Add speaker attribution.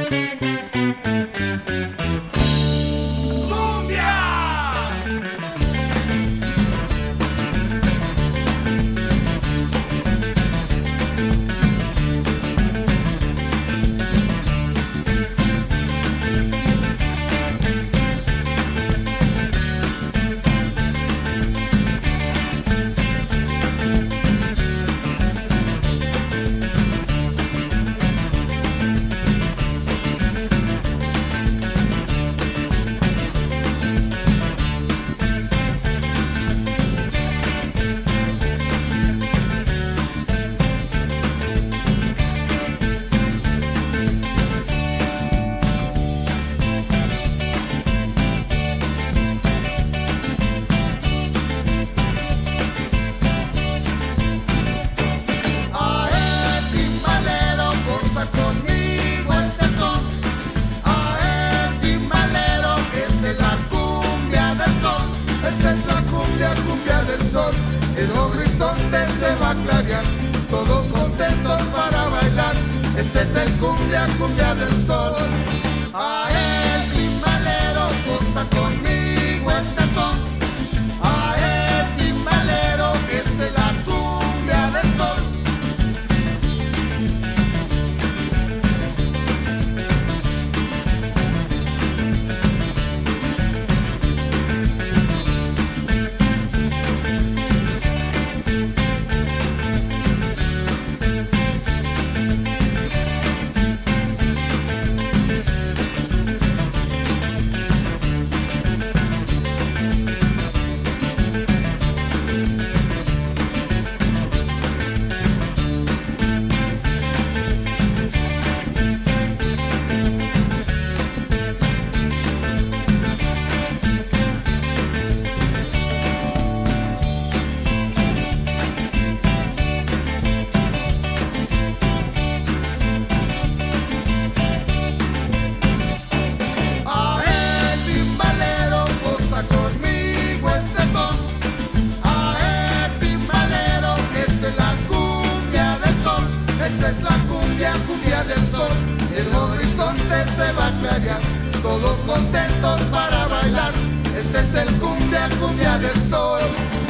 Speaker 1: El horizonte se va a clarear, todos contentos para bailar. Este es el cumbia, cumbia del sol. A el timbalero, goza conmigo este son. A el timbalero, esta es la cumbia del sol. Cumbia del sol, el horizonte se va a clarear, todos contentos para bailar. Este es el cumbia, cumbia del sol.